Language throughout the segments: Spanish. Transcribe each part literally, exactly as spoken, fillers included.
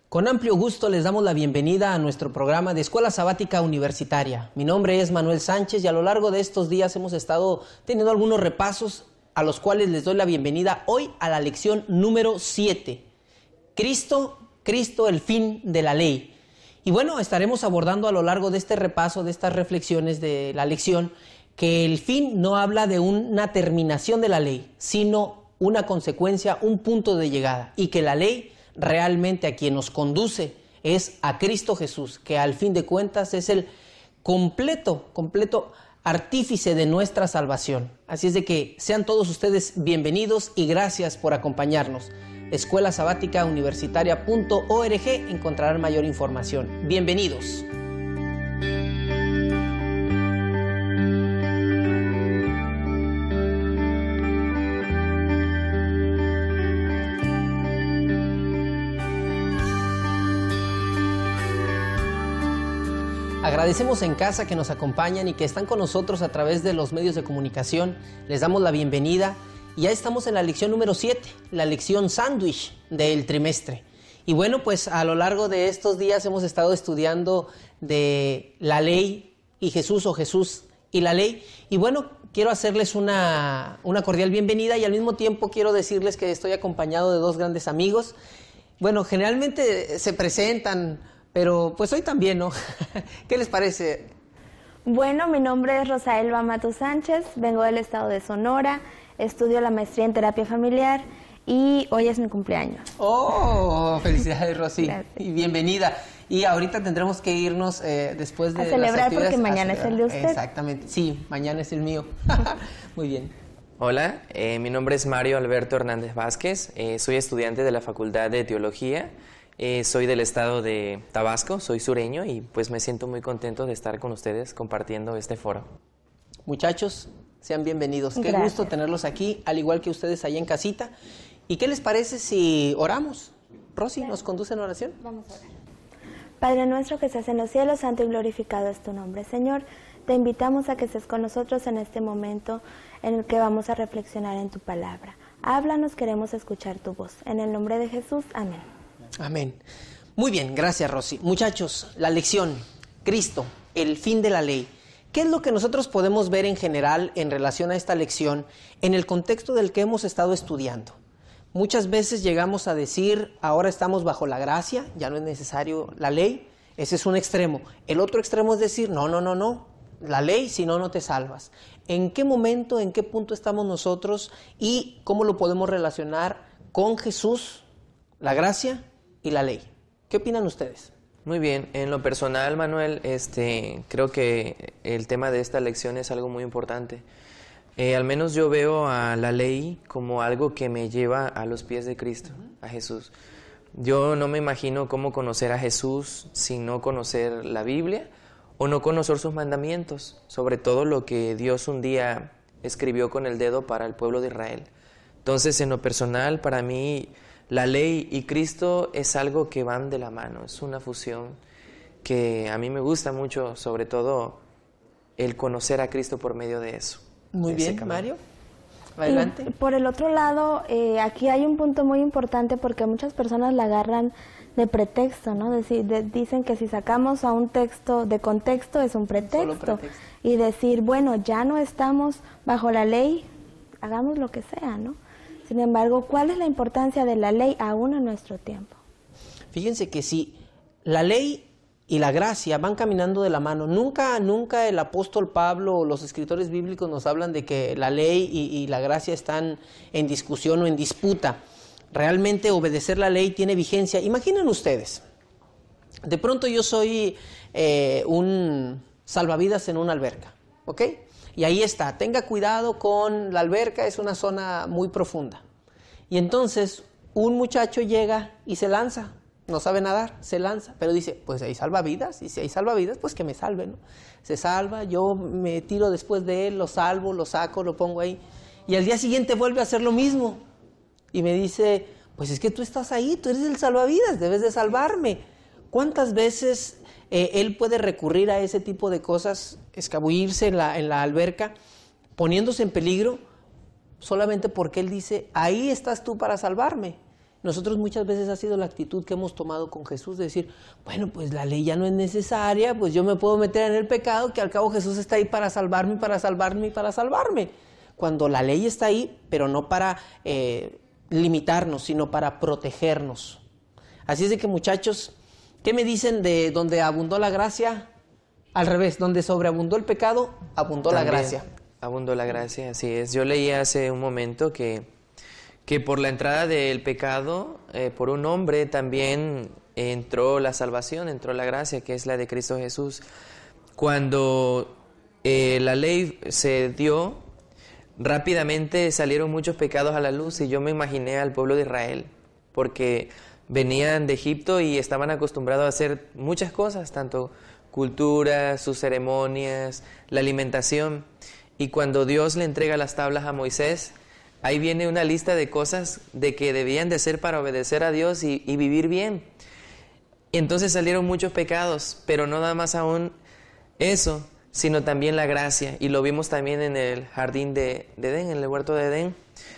Con amplio gusto les damos la bienvenida a nuestro programa de Escuela Sabática Universitaria. Mi nombre es Manuel Sánchez y a lo largo de estos días hemos estado teniendo algunos repasos a los cuales les doy la bienvenida hoy a la lección número siete. Cristo, Cristo, el fin de la ley. Y bueno, estaremos abordando a lo largo de este repaso, de estas reflexiones de la lección, que el fin no habla de una terminación de la ley, sino una consecuencia, un punto de llegada, y que la ley realmente a quien nos conduce es a Cristo Jesús, que al fin de cuentas es el completo, completo artífice de nuestra salvación. Así es de que sean todos ustedes bienvenidos y gracias por acompañarnos. escuela sabática universitaria punto org encontrarán mayor información. Bienvenidos. Agradecemos en casa que nos acompañan y que están con nosotros a través de los medios de comunicación. Les damos la bienvenida y ya estamos en la lección número siete, la lección sándwich del trimestre. Y bueno, pues a lo largo de estos días hemos estado estudiando de la ley y Jesús o Jesús y la ley. Y bueno, quiero hacerles una, una cordial bienvenida y al mismo tiempo quiero decirles que estoy acompañado de dos grandes amigos. Bueno, generalmente se presentan, pero pues hoy también, ¿no? ¿Qué les parece? Bueno, mi nombre es Rosaelba Mato Sánchez, vengo del estado de Sonora, estudio la maestría en terapia familiar y hoy es mi cumpleaños. ¡Oh! Felicidades, Rosy. Gracias. Y bienvenida. Y ahorita tendremos que irnos eh, después de a celebrar las porque mañana es el de usted. Exactamente, sí, mañana es el mío. Muy bien. Hola, eh, mi nombre es Mario Alberto Hernández Vázquez, eh, soy estudiante de la Facultad de Teología. Eh, soy del estado de Tabasco, soy sureño y pues me siento muy contento de estar con ustedes compartiendo este foro. Muchachos, sean bienvenidos. Qué Gracias. gusto tenerlos aquí, al igual que ustedes allá en casita. ¿Y qué les parece si oramos? Rosy, ¿nos conduce en oración? Vamos a orar. Padre nuestro que estás en los cielos, santo y glorificado es tu nombre. Señor, te invitamos a que estés con nosotros en este momento en el que vamos a reflexionar en tu palabra. Háblanos, queremos escuchar tu voz. En el nombre de Jesús, amén. Amén. Muy bien, gracias, Rosy. Muchachos, la lección, Cristo, el fin de la ley. ¿Qué es lo que nosotros podemos ver en general en relación a esta lección en el contexto del que hemos estado estudiando? Muchas veces llegamos a decir, ahora estamos bajo la gracia, ya no es necesario la ley. Ese es un extremo. El otro extremo es decir, no, no, no, no, la ley, si no, no te salvas. ¿En qué momento, en qué punto estamos nosotros y cómo lo podemos relacionar con Jesús, la gracia y la ley? ¿Qué opinan ustedes? Muy bien, en lo personal, Manuel, este, creo que el tema de esta lección es algo muy importante. Eh, al menos yo veo a la ley como algo que me lleva a los pies de Cristo, a Jesús. Yo no me imagino cómo conocer a Jesús sin no conocer la Biblia o no conocer sus mandamientos, sobre todo lo que Dios un día escribió con el dedo para el pueblo de Israel. Entonces, en lo personal, para mí, la ley y Cristo es algo que van de la mano, es una fusión que a mí me gusta mucho, sobre todo el conocer a Cristo por medio de eso. Muy bien, Mario. Adelante. Y por el otro lado, eh, aquí hay un punto muy importante porque muchas personas la agarran de pretexto, ¿no? Decir, de, dicen que si sacamos a un texto de contexto es un pretexto. Solo pretexto. Y decir, bueno, ya no estamos bajo la ley, hagamos lo que sea, ¿no? Sin embargo, ¿cuál es la importancia de la ley aún en nuestro tiempo? Fíjense que si la ley y la gracia van caminando de la mano, nunca, nunca el apóstol Pablo o los escritores bíblicos nos hablan de que la ley y, y la gracia están en discusión o en disputa. Realmente obedecer la ley tiene vigencia. Imaginen ustedes, de pronto yo soy eh, un salvavidas en una alberca, ¿ok? Y ahí está, tenga cuidado con la alberca, es una zona muy profunda. Y entonces un muchacho llega y se lanza, no sabe nadar, se lanza, pero dice, pues hay salvavidas, y si hay salvavidas, pues que me salve, ¿no? Se salva, yo me tiro después de él, lo salvo, lo saco, lo pongo ahí. Y al día siguiente vuelve a hacer lo mismo. Y me dice, pues es que tú estás ahí, tú eres el salvavidas, debes de salvarme. ¿Cuántas veces eh, él puede recurrir a ese tipo de cosas, escabullirse en la, en la alberca, poniéndose en peligro, solamente porque él dice, ahí estás tú para salvarme? Nosotros muchas veces ha sido la actitud que hemos tomado con Jesús, de decir, bueno, pues la ley ya no es necesaria, pues yo me puedo meter en el pecado, que al cabo Jesús está ahí para salvarme, para salvarme y para salvarme. Cuando la ley está ahí, pero no para eh, limitarnos, sino para protegernos. Así es de que, muchachos, ¿qué me dicen de donde abundó la gracia? Al revés, donde sobreabundó el pecado, abundó También la gracia. Abundó la gracia, así es. Yo leí hace un momento que... que por la entrada del pecado, eh, por un hombre también entró la salvación, entró la gracia, que es la de Cristo Jesús. Cuando eh, la ley se dio, rápidamente salieron muchos pecados a la luz y yo me imaginé al pueblo de Israel, porque venían de Egipto y estaban acostumbrados a hacer muchas cosas, tanto cultura, sus ceremonias, la alimentación. Y cuando Dios le entrega las tablas a Moisés, ahí viene una lista de cosas de que debían de ser para obedecer a Dios y, y vivir bien. Entonces salieron muchos pecados, pero no nada más aún eso, sino también la gracia. Y lo vimos también en el jardín de, de Edén, en el huerto de Edén,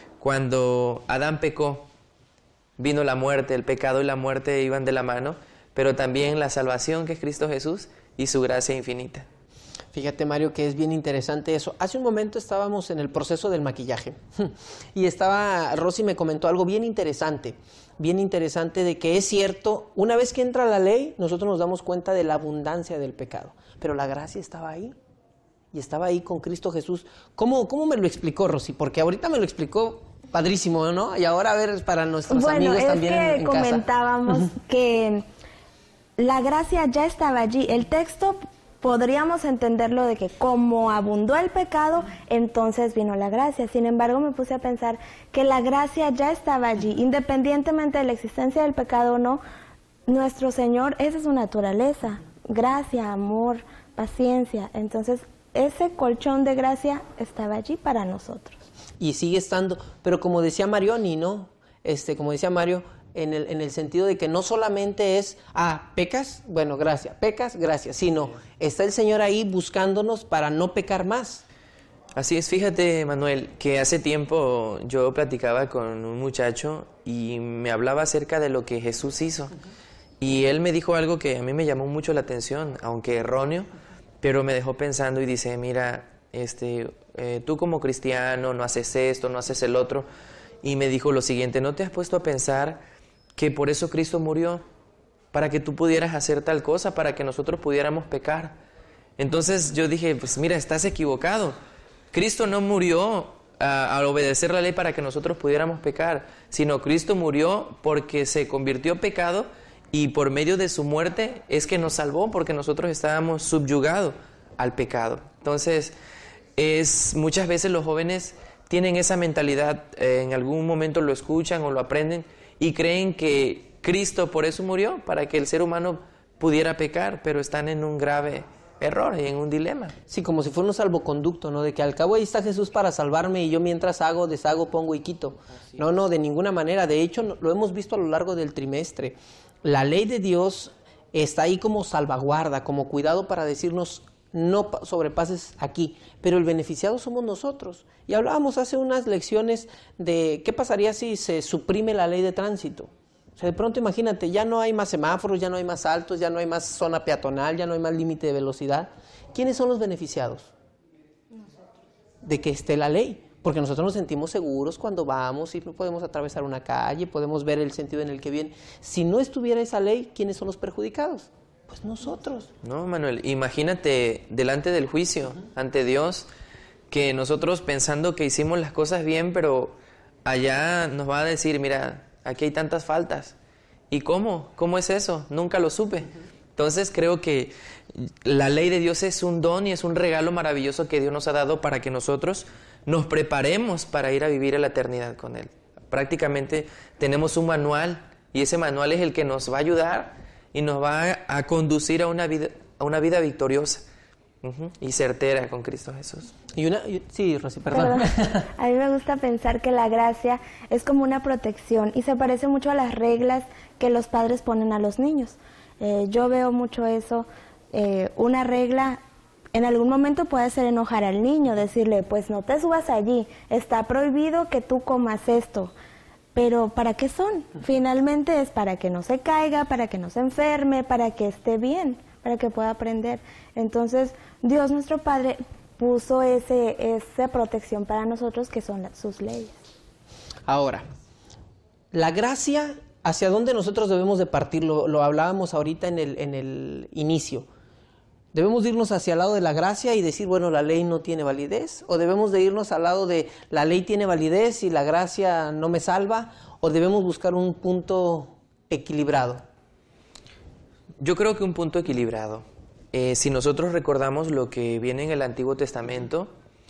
cuando Adán pecó, vino la muerte, el pecado y la muerte iban de la mano, pero también la salvación, que es Cristo Jesús, y su gracia infinita. Fíjate, Mario, que es bien interesante eso. Hace un momento estábamos en el proceso del maquillaje y estaba, Rosy me comentó algo bien interesante, bien interesante de que es cierto, una vez que entra la ley, nosotros nos damos cuenta de la abundancia del pecado, pero la gracia estaba ahí y estaba ahí con Cristo Jesús. ¿Cómo, cómo me lo explicó, Rosy? Porque ahorita me lo explicó padrísimo, ¿no? Y ahora a ver para nuestros bueno, amigos es también que en, en comentábamos casa. que la gracia ya estaba allí. El texto podríamos entenderlo de que como abundó el pecado, entonces vino la gracia. Sin embargo, me puse a pensar que la gracia ya estaba allí, independientemente de la existencia del pecado o no. Nuestro Señor, esa es su naturaleza, gracia, amor, paciencia. Entonces, ese colchón de gracia estaba allí para nosotros. Y sigue estando, pero como decía Marioni, ¿no? Este, como decía Mario, en el, en el sentido de que no solamente es, ah, pecas, bueno, gracias, pecas, gracias, sino está el Señor ahí buscándonos para no pecar más. Así es, fíjate, Manuel, que hace tiempo yo platicaba con un muchacho y me hablaba acerca de lo que Jesús hizo. Uh-huh. Y él me dijo algo que a mí me llamó mucho la atención, aunque erróneo, pero me dejó pensando y dice, mira, este, eh, tú como cristiano no haces esto, no haces el otro. Y me dijo lo siguiente, ¿no te has puesto a pensar que por eso Cristo murió? Para que tú pudieras hacer tal cosa, para que nosotros pudiéramos pecar. Entonces yo dije, pues mira, estás equivocado. Cristo no murió a, a obedecer la ley para que nosotros pudiéramos pecar, sino Cristo murió porque se convirtió pecado y por medio de su muerte es que nos salvó, porque nosotros estábamos subyugados al pecado. Entonces, es muchas veces los jóvenes tienen esa mentalidad, eh, en algún momento lo escuchan o lo aprenden y creen que Cristo por eso murió, para que el ser humano pudiera pecar, pero están en un grave error y en un dilema. Sí, como si fuera un salvoconducto, ¿no? De que al cabo ahí está Jesús para salvarme y yo mientras hago, deshago, pongo y quito. Así no, no, de ninguna manera. De hecho, lo hemos visto a lo largo del trimestre. La ley de Dios está ahí como salvaguarda, como cuidado para decirnos, no sobrepases aquí, pero el beneficiado somos nosotros. Y hablábamos hace unas lecciones de qué pasaría si se suprime la ley de tránsito. O sea, de pronto imagínate, ya no hay más semáforos, ya no hay más altos, ya no hay más zona peatonal, ya no hay más límite de velocidad. ¿Quiénes son los beneficiados? Nosotros. De que esté la ley, porque nosotros nos sentimos seguros cuando vamos y podemos atravesar una calle, podemos ver el sentido en el que viene. Si no estuviera esa ley, ¿quiénes son los perjudicados? Pues nosotros. No, Manuel, imagínate delante del juicio, uh-huh. ante Dios, que nosotros pensando que hicimos las cosas bien, pero allá nos va a decir, mira, aquí hay tantas faltas. ¿Y cómo? ¿Cómo es eso? Nunca lo supe. Uh-huh. Entonces creo que la ley de Dios es un don y es un regalo maravilloso que Dios nos ha dado para que nosotros nos preparemos para ir a vivir a la eternidad con Él. Prácticamente tenemos un manual y ese manual es el que nos va a ayudar y nos va a conducir a una vida, a una vida victoriosa uh-huh, y certera con Cristo Jesús. Y una, y, sí, Rosy, perdón. perdón. A mí me gusta pensar que la gracia es como una protección y se parece mucho a las reglas que los padres ponen a los niños. Eh, yo veo mucho eso, eh, una regla en algún momento puede hacer enojar al niño, decirle, pues no te subas allí, está prohibido que tú comas esto. pero ¿para qué son? Finalmente es para que no se caiga, para que no se enferme, para que esté bien, para que pueda aprender. Entonces, Dios nuestro Padre puso ese, esa protección para nosotros, que son las, sus leyes. Ahora, la gracia, ¿hacia dónde nosotros debemos de partir? Lo, lo hablábamos ahorita en el, en el inicio. ¿Debemos de irnos hacia el lado de la gracia y decir, bueno, la ley no tiene validez? ¿O debemos de irnos al lado de la ley tiene validez y la gracia no me salva? ¿O debemos buscar un punto equilibrado? Yo creo que un punto equilibrado. Eh, si nosotros recordamos lo que viene en el Antiguo Testamento,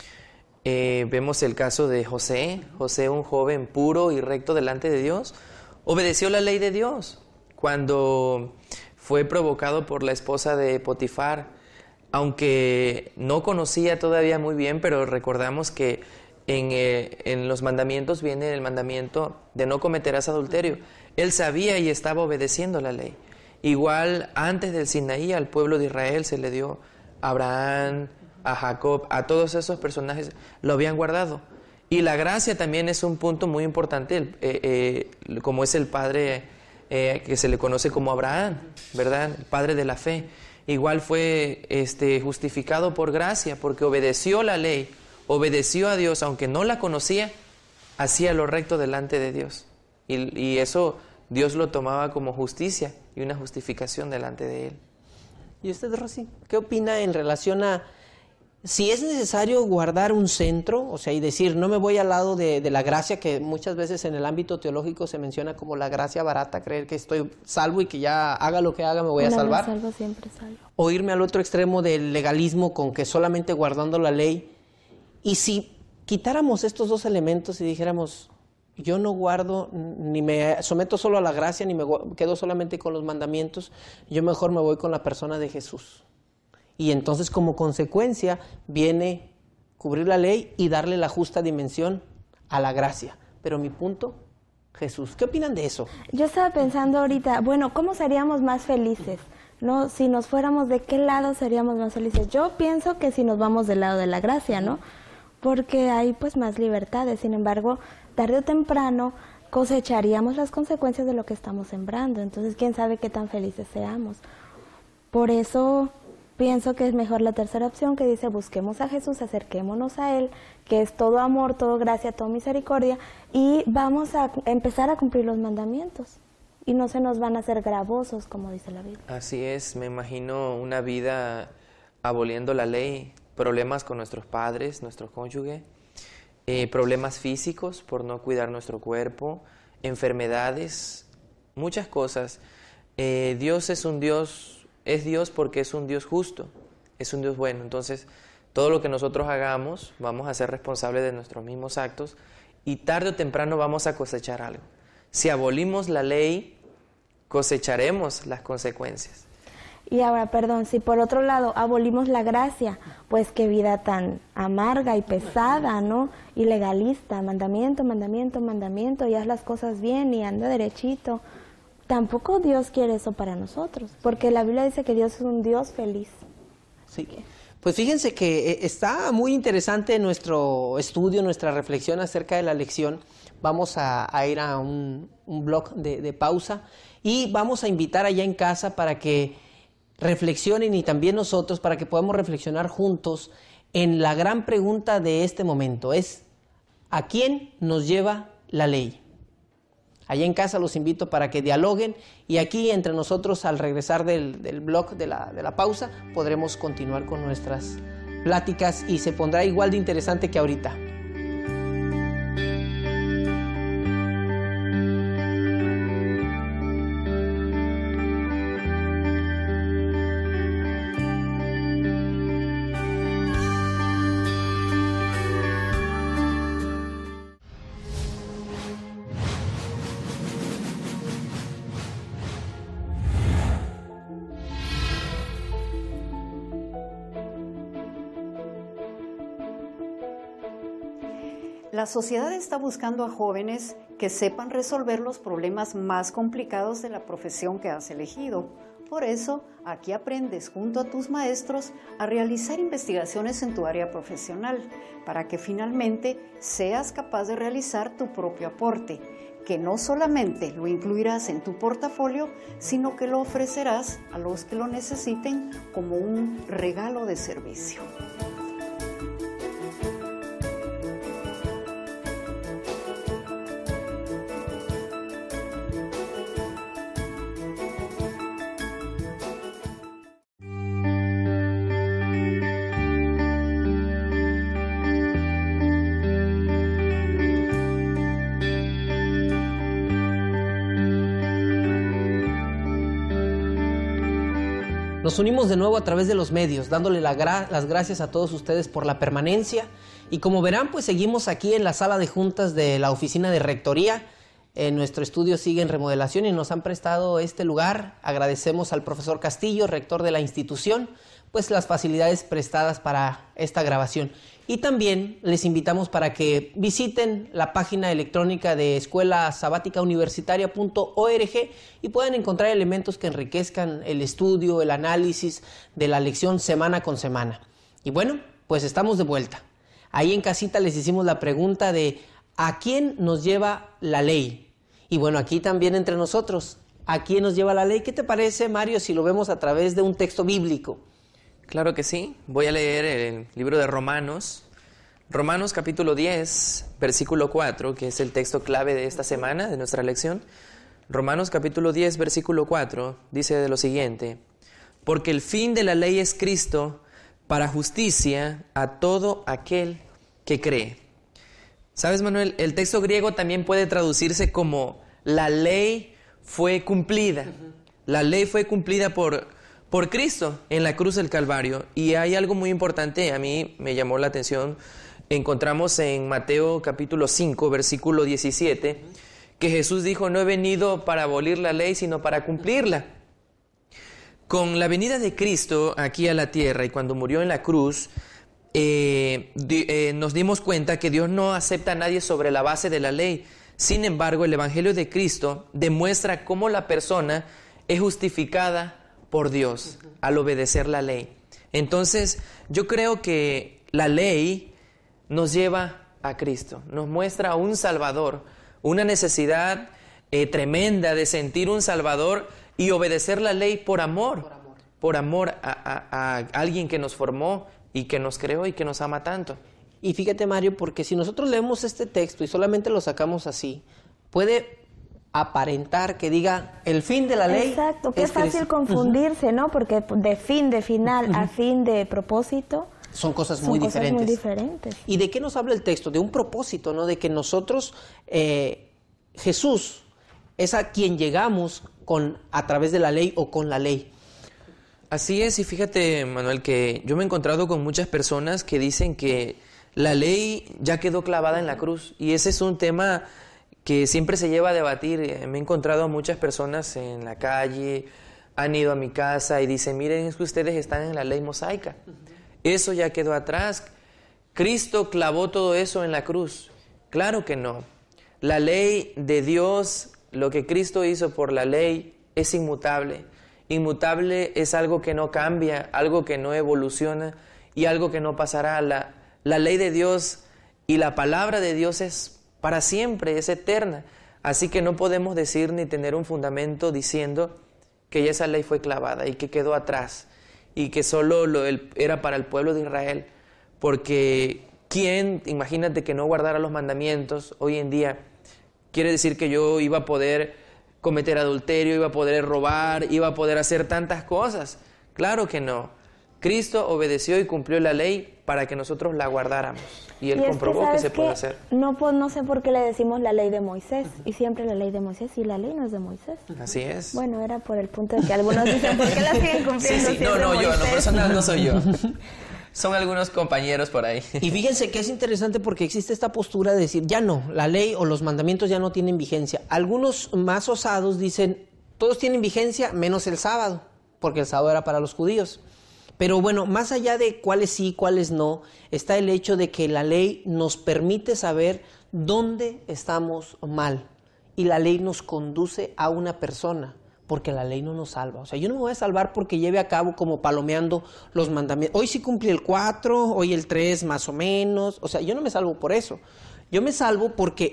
eh, vemos el caso de José. José, un joven puro y recto delante de Dios, obedeció la ley de Dios. Cuando fue provocado por la esposa de Potifar, aunque no conocía todavía muy bien, pero recordamos que en, eh, en los mandamientos viene el mandamiento de no cometerás adulterio. Él sabía y estaba obedeciendo la ley. Igual antes del Sinaí al pueblo de Israel se le dio a Abraham, a Jacob, a todos esos personajes lo habían guardado. Y la gracia también es un punto muy importante, eh, eh, como es el padre Eh, que se le conoce como Abraham, ¿verdad? El padre de la fe. Igual fue este, justificado por gracia, porque obedeció la ley, obedeció a Dios, aunque no la conocía, hacía lo recto delante de Dios. Y, y eso Dios lo tomaba como justicia y una justificación delante de Él. ¿Y usted, Rosy, qué opina en relación a si es necesario guardar un centro, o sea, y decir, no me voy al lado de, de la gracia, que muchas veces en el ámbito teológico se menciona como la gracia barata, creer que estoy salvo y que ya haga lo que haga me voy a salvar? Una vez salvo, siempre salvo. O irme al otro extremo del legalismo con que solamente guardando la ley. Y si quitáramos estos dos elementos y dijéramos, yo no guardo, ni me someto solo a la gracia, ni me quedo solamente con los mandamientos, yo mejor me voy con la persona de Jesús. Y entonces como consecuencia viene cubrir la ley y darle la justa dimensión a la gracia. Pero mi punto, Jesús, ¿qué opinan de eso? Yo estaba pensando ahorita, bueno, ¿cómo seríamos más felices? ¿No? Si nos fuéramos, ¿de qué lado seríamos más felices? Yo pienso que si nos vamos del lado de la gracia, ¿no? Porque hay pues más libertades. Sin embargo, tarde o temprano cosecharíamos las consecuencias de lo que estamos sembrando. Entonces, ¿quién sabe qué tan felices seamos? Por eso pienso que es mejor la tercera opción, que dice busquemos a Jesús, acerquémonos a Él, que es todo amor, todo gracia, todo misericordia, y vamos a empezar a cumplir los mandamientos. Y no se nos van a hacer gravosos, como dice la Biblia. Así es, me imagino una vida aboliendo la ley, problemas con nuestros padres, nuestro cónyuge, eh, problemas físicos por no cuidar nuestro cuerpo, enfermedades, muchas cosas. Eh, Dios es un Dios... Es Dios porque es un Dios justo, es un Dios bueno. Entonces, todo lo que nosotros hagamos, vamos a ser responsables de nuestros mismos actos y tarde o temprano vamos a cosechar algo. Si abolimos la ley, cosecharemos las consecuencias. Y ahora, perdón, si por otro lado abolimos la gracia, pues qué vida tan amarga y pesada, ¿no? Y legalista, mandamiento, mandamiento, mandamiento, y haz las cosas bien y anda derechito. Tampoco Dios quiere eso para nosotros, porque la Biblia dice que Dios es un Dios feliz. Sí, pues fíjense que está muy interesante nuestro estudio, nuestra reflexión acerca de la lección. Vamos a, a ir a un, un blog de, de pausa y vamos a invitar allá en casa para que reflexionen y también nosotros para que podamos reflexionar juntos en la gran pregunta de este momento. Es, ¿a quién nos lleva la ley? Allá en casa los invito para que dialoguen y aquí entre nosotros al regresar del, del blog de la, de la pausa podremos continuar con nuestras pláticas y se pondrá igual de interesante que ahorita. La sociedad está buscando a jóvenes que sepan resolver los problemas más complicados de la profesión que has elegido. Por eso, aquí aprendes junto a tus maestros a realizar investigaciones en tu área profesional, para que finalmente seas capaz de realizar tu propio aporte. que no solamente lo incluirás en tu portafolio, sino que lo ofrecerás a los que lo necesiten como un regalo de servicio. Nos unimos de nuevo a través de los medios, dándole la gra- las gracias a todos ustedes por la permanencia. Y como verán, pues seguimos aquí en la sala de juntas de la oficina de rectoría. Eh, nuestro estudio sigue en remodelación y nos han prestado este lugar. Agradecemos al profesor Castillo, rector de la institución, pues las facilidades prestadas para esta grabación. Y también les invitamos para que visiten la página electrónica de escuela sabática universitaria punto org y puedan encontrar elementos que enriquezcan el estudio, el análisis de la lección semana con semana. Y bueno, pues estamos de vuelta. Ahí en casita les hicimos la pregunta de ¿a quién nos lleva la ley? Y bueno, aquí también entre nosotros, ¿a quién nos lleva la ley? ¿Qué te parece, Mario, si lo vemos a través de un texto bíblico? Claro que sí. Voy a leer el libro de Romanos. Romanos capítulo diez, versículo cuatro, que es el texto clave de esta semana, de nuestra lección. Romanos capítulo diez, versículo cuatro, dice de lo siguiente: porque el fin de la ley es Cristo para justicia a todo aquel que cree. ¿Sabes, Manuel? El texto griego también puede traducirse como la ley fue cumplida. Uh-huh. La ley fue cumplida por, por Cristo en la cruz del Calvario. Y hay algo muy importante, a mí me llamó la atención. Encontramos en Mateo capítulo cinco, versículo diecisiete, que Jesús dijo: no he venido para abolir la ley, sino para cumplirla. Con la venida de Cristo aquí a la tierra y cuando murió en la cruz, eh, di, eh, nos dimos cuenta que Dios no acepta a nadie sobre la base de la ley. Sin embargo, el Evangelio de Cristo demuestra cómo la persona es justificada por Dios al obedecer la ley. Entonces, yo creo que la ley nos lleva a Cristo, nos muestra a un Salvador, una necesidad eh, tremenda de sentir un Salvador y obedecer la ley por amor, por amor, por amor a, a, a alguien que nos formó y que nos creó y que nos ama tanto. Y fíjate, Mario, porque si nosotros leemos este texto y solamente lo sacamos así, puede aparentar que diga el fin de la ley. Exacto, qué es fácil Cristo. Confundirse, uh-huh. ¿no? Porque de fin, de final, uh-huh. a fin, de propósito. Son cosas Son muy cosas diferentes. muy diferentes. ¿Y de qué nos habla el texto? De un propósito, ¿no? De que nosotros, eh, Jesús es a quien llegamos con, a través de la ley o con la ley. Así es, y fíjate, Manuel, que yo me he encontrado con muchas personas que dicen que la ley ya quedó clavada en la cruz, y ese es un tema que siempre se lleva a debatir. Me he encontrado a muchas personas en la calle, han ido a mi casa y dicen: miren, es que ustedes están en la ley mosaica. Eso ya quedó atrás. Cristo clavó todo eso en la cruz. Claro que no. La ley de Dios, lo que Cristo hizo por la ley, es inmutable. Inmutable es algo que no cambia, algo que no evoluciona y algo que no pasará. La, la ley de Dios y la palabra de Dios es para siempre, es eterna. Así que no podemos decir ni tener un fundamento diciendo que ya esa ley fue clavada y que quedó atrás y que solo lo, el, era para el pueblo de Israel, porque ¿quién, imagínate, que no guardara los mandamientos hoy en día? Quiere decir que yo iba a poder cometer adulterio, iba a poder robar, iba a poder hacer tantas cosas. Claro que no. Cristo obedeció y cumplió la ley para que nosotros la guardáramos. Y Él y comprobó que, que se puede que hacer. No, pues, no sé por qué le decimos la ley de Moisés, uh-huh. y siempre la ley de Moisés, y la ley no es de Moisés. Así es. Bueno, era por el punto de que algunos dicen, ¿por qué la siguen cumpliendo? Sí, sí, no, no, yo, no, personal no soy yo. Son algunos compañeros por ahí. Y fíjense que es interesante porque existe esta postura de decir, ya no, la ley o los mandamientos ya no tienen vigencia. Algunos más osados dicen, todos tienen vigencia menos el sábado, porque el sábado era para los judíos. Pero bueno, más allá de cuáles sí, cuáles no, está el hecho de que la ley nos permite saber dónde estamos mal. Y la ley nos conduce a una persona, porque la ley no nos salva. O sea, yo no me voy a salvar porque lleve a cabo como palomeando los mandamientos. Hoy sí cumplí el cuatro, hoy el tres más o menos. O sea, yo no me salvo por eso. Yo me salvo porque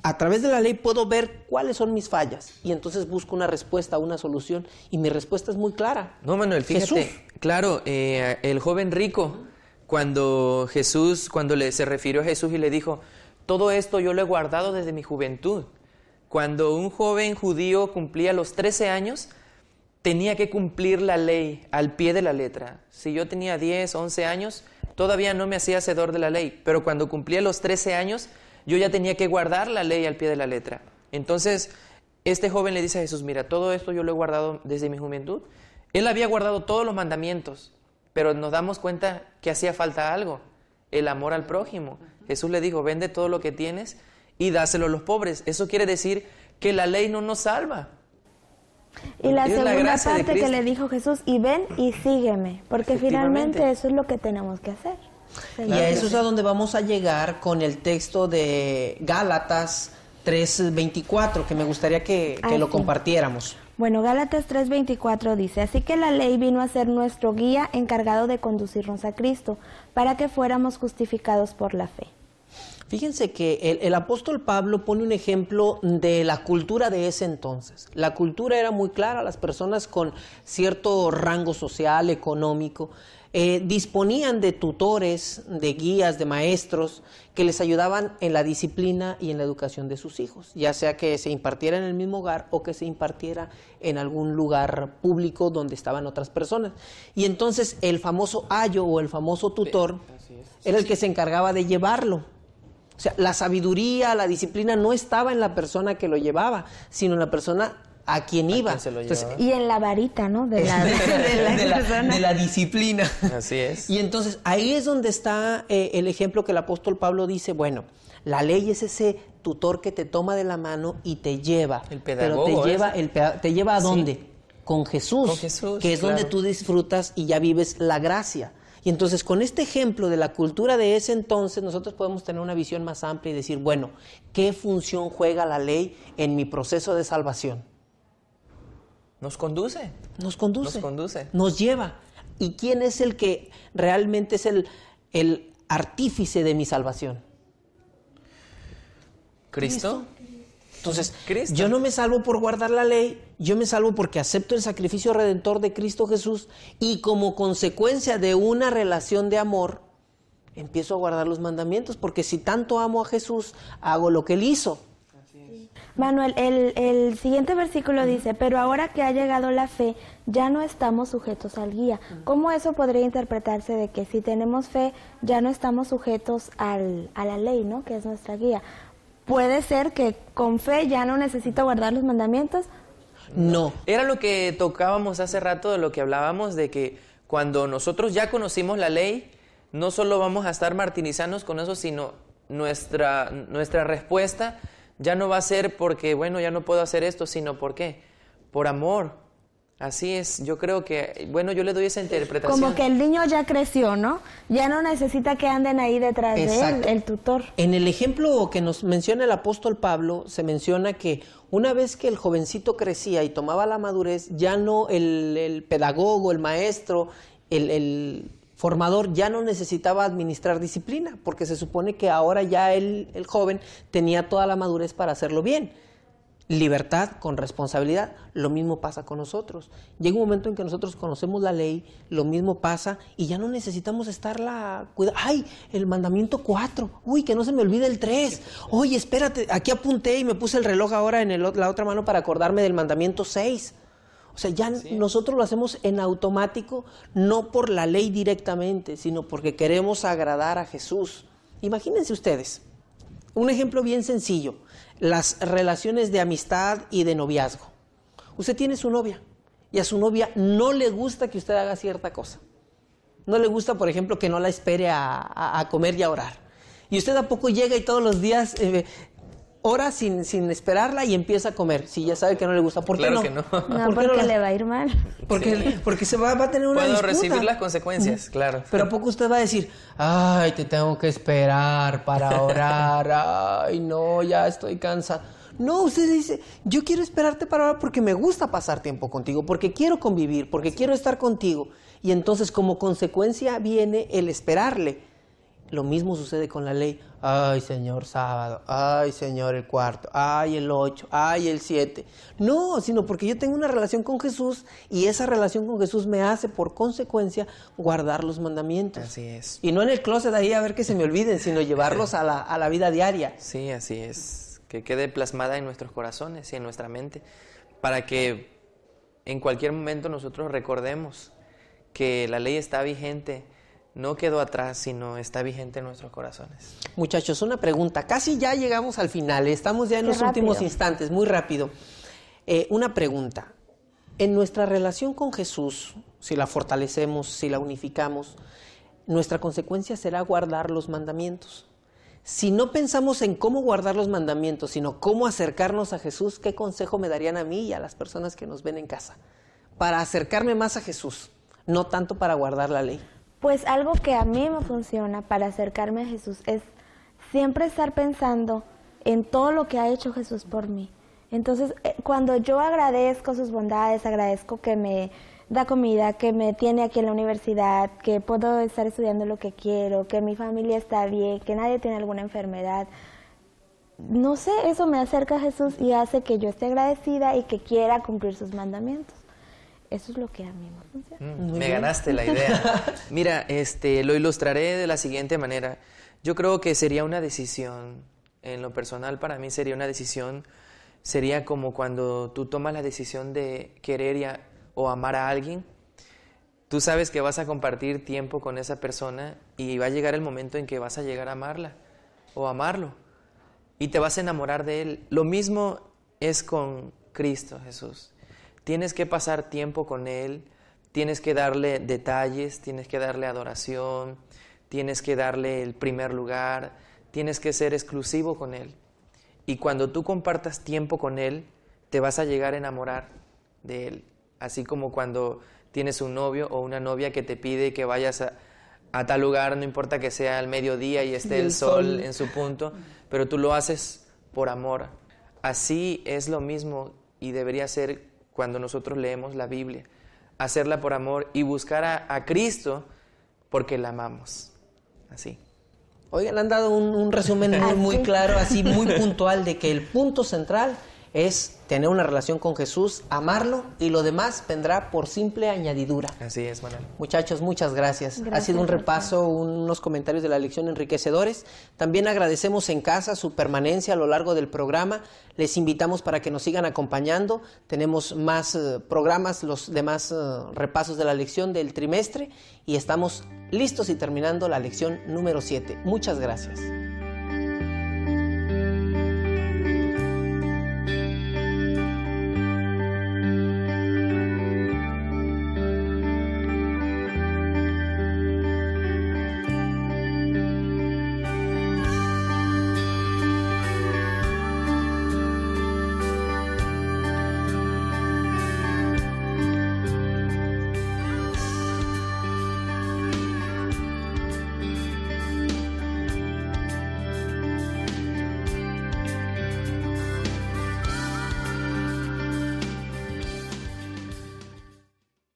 a través de la ley puedo ver cuáles son mis fallas y entonces busco una respuesta, una solución, y mi respuesta es muy clara. No, Manuel, fíjate, Jesús. claro, eh, el joven rico, cuando Jesús, cuando le, se refirió a Jesús y le dijo, todo esto yo lo he guardado desde mi juventud. Cuando un joven judío cumplía los trece años, tenía que cumplir la ley al pie de la letra. Si yo tenía diez, once años, todavía no me hacía hacedor de la ley, pero cuando cumplía los trece años, yo ya tenía que guardar la ley al pie de la letra. Entonces, este joven le dice a Jesús, mira, todo esto yo lo he guardado desde mi juventud. Él había guardado todos los mandamientos, pero nos damos cuenta que hacía falta algo, el amor al prójimo. Jesús le dijo, vende todo lo que tienes y dáselo a los pobres. Eso quiere decir que la ley no nos salva. Y la Es la segunda gracia de parte que Cristo. le dijo Jesús, y ven y sígueme, porque Efectivamente. finalmente eso es lo que tenemos que hacer. Y a eso es a donde vamos a llegar con el texto de Gálatas tres veinticuatro, que me gustaría que, que Ah, lo sí. compartiéramos. Bueno, Gálatas tres veinticuatro dice, así que la ley vino a ser nuestro guía encargado de conducirnos a Cristo, para que fuéramos justificados por la fe. Fíjense que el, el apóstol Pablo pone un ejemplo de la cultura de ese entonces. La cultura era muy clara, las personas con cierto rango social, económico, eh, disponían de tutores, de guías, de maestros que les ayudaban en la disciplina y en la educación de sus hijos, ya sea que se impartiera en el mismo hogar o que se impartiera en algún lugar público donde estaban otras personas. Y entonces el famoso ayo o el famoso tutor era el que se encargaba de llevarlo. O sea, la sabiduría, la disciplina no estaba en la persona que lo llevaba, sino en la persona a quien ¿A iba. quién se lo Entonces, llevaba? Y en la varita, ¿no? De la, de la de, la, persona. de la disciplina. Así es. Y entonces ahí es donde está eh, el ejemplo que el apóstol Pablo dice, bueno, la ley es ese tutor que te toma de la mano y te lleva. El pedagogo, Pero te lleva, ese. el peda- ¿te lleva a Sí. dónde? Con Jesús, Con Jesús, que es claro. donde tú disfrutas y ya vives la gracia. Y entonces con este ejemplo de la cultura de ese entonces nosotros podemos tener una visión más amplia y decir, bueno, ¿qué función juega la ley en mi proceso de salvación? Nos conduce. Nos conduce. Nos conduce. Nos lleva. ¿Y quién es el que realmente es el, el artífice de mi salvación? ¿Cristo? Entonces, Cristo. yo no me salvo por guardar la ley, yo me salvo porque acepto el sacrificio redentor de Cristo Jesús y como consecuencia de una relación de amor, empiezo a guardar los mandamientos, porque si tanto amo a Jesús, hago lo que Él hizo. Manuel, el, el siguiente versículo dice, pero ahora que ha llegado la fe, ya no estamos sujetos al guía. ¿Cómo eso podría interpretarse de que si tenemos fe, ya no estamos sujetos al, a la ley, ¿no? Que es nuestra guía. ¿Puede ser que con fe ya no necesito guardar los mandamientos? No. Era lo que tocábamos hace rato, de lo que hablábamos, de que cuando nosotros ya conocimos la ley, no solo vamos a estar martirizándonos con eso, sino nuestra, nuestra respuesta ya no va a ser porque, bueno, ya no puedo hacer esto, sino ¿por qué? Por amor. Así es, yo creo que, bueno, yo le doy esa interpretación. Como que el niño ya creció, ¿no? Ya no necesita que anden ahí detrás Exacto. de él, el tutor. En el ejemplo que nos menciona el apóstol Pablo, se menciona que una vez que el jovencito crecía y tomaba la madurez, ya no el, el pedagogo, el maestro, el, el formador ya no necesitaba administrar disciplina, porque se supone que ahora ya el, el joven tenía toda la madurez para hacerlo bien. Libertad con responsabilidad, lo mismo pasa con nosotros. Llega un momento en que nosotros conocemos la ley, lo mismo pasa y ya no necesitamos estarla cuidando. ¡Ay, el mandamiento cuatro! ¡Uy, que no se me olvide el tres! ¡Oye, espérate! Aquí apunté y me puse el reloj ahora en el, la otra mano para acordarme del mandamiento seis. O sea, ya sí. Nosotros lo hacemos en automático, no por la ley directamente, sino porque queremos agradar a Jesús. Imagínense ustedes, un ejemplo bien sencillo. Las relaciones de amistad y de noviazgo. Usted tiene su novia y a su novia no le gusta que usted haga cierta cosa. No le gusta, por ejemplo, que no la espere a, a, a comer y a orar. Y usted a poco llega y todos los días eh, ora sin, sin esperarla y empieza a comer. Si ya sabe que no le gusta. ¿Por qué claro no? que no. No, ¿Por qué porque no la... le va a ir mal. Porque, sí. porque se va, va a tener una Puedo disputa. recibir las consecuencias, claro. Pero ¿a poco usted va a decir, ay, te tengo que esperar para orar, ay, no, ya estoy cansado? No, usted dice, yo quiero esperarte para orar porque me gusta pasar tiempo contigo, porque quiero convivir, porque quiero estar contigo. Y entonces como consecuencia viene el esperarle. Lo mismo sucede con la ley. Ay, Señor, sábado. Ay, Señor, el cuarto. Ay, el ocho. Ay, el siete. No, sino porque yo tengo una relación con Jesús y esa relación con Jesús me hace, por consecuencia, guardar los mandamientos. Así es. Y no en el closet ahí a ver que se me olviden, sino llevarlos a la, a la vida diaria. Sí, así es. Que quede plasmada en nuestros corazones y en nuestra mente, para que en cualquier momento nosotros recordemos que la ley está vigente. No quedó atrás, sino está vigente en nuestros corazones. Muchachos, una pregunta. Casi ya llegamos al final. Estamos ya en Qué los rápido. últimos instantes, muy rápido. Eh, una pregunta. En nuestra relación con Jesús, si la fortalecemos, si la unificamos, nuestra consecuencia será guardar los mandamientos. Si no pensamos en cómo guardar los mandamientos, sino cómo acercarnos a Jesús, ¿qué consejo me darían a mí y a las personas que nos ven en casa? Para acercarme más a Jesús, no tanto para guardar la ley. Pues algo que a mí me funciona para acercarme a Jesús es siempre estar pensando en todo lo que ha hecho Jesús por mí. Entonces, eh, cuando yo agradezco sus bondades, agradezco que me da comida, que me tiene aquí en la universidad, que puedo estar estudiando lo que quiero, que mi familia está bien, que nadie tiene alguna enfermedad. No sé, eso me acerca a Jesús y hace que yo esté agradecida y que quiera cumplir sus mandamientos. Eso es lo que a mí me funciona. Mm, me ganaste la idea. Mira, este, lo ilustraré de la siguiente manera. Yo creo que sería una decisión, en lo personal para mí sería una decisión, sería como cuando tú tomas la decisión de querer y a, o amar a alguien. Tú sabes que vas a compartir tiempo con esa persona y va a llegar el momento en que vas a llegar a amarla o amarlo y te vas a enamorar de él. Lo mismo es con Cristo Jesús. Tienes que pasar tiempo con Él, tienes que darle detalles, tienes que darle adoración, tienes que darle el primer lugar, tienes que ser exclusivo con Él. Y cuando tú compartas tiempo con Él, te vas a llegar a enamorar de Él. Así como cuando tienes un novio o una novia que te pide que vayas a, a tal lugar, no importa que sea al mediodía y esté el, el sol, sol en su punto, pero tú lo haces por amor. Así es lo mismo y debería ser cuando nosotros leemos la Biblia, hacerla por amor y buscar a, a Cristo porque la amamos. Así. Oigan, han dado un, un resumen muy, muy claro, así muy puntual, de que el punto central es tener una relación con Jesús, amarlo, y lo demás vendrá por simple añadidura. Así es, Manuel. Muchachos, muchas gracias. Gracias. Ha sido un repaso, unos comentarios de la lección enriquecedores. También agradecemos en casa su permanencia a lo largo del programa. Les invitamos para que nos sigan acompañando. Tenemos más eh, programas, los demás eh, repasos de la lección del trimestre, y estamos listos y terminando la lección número siete. Muchas gracias.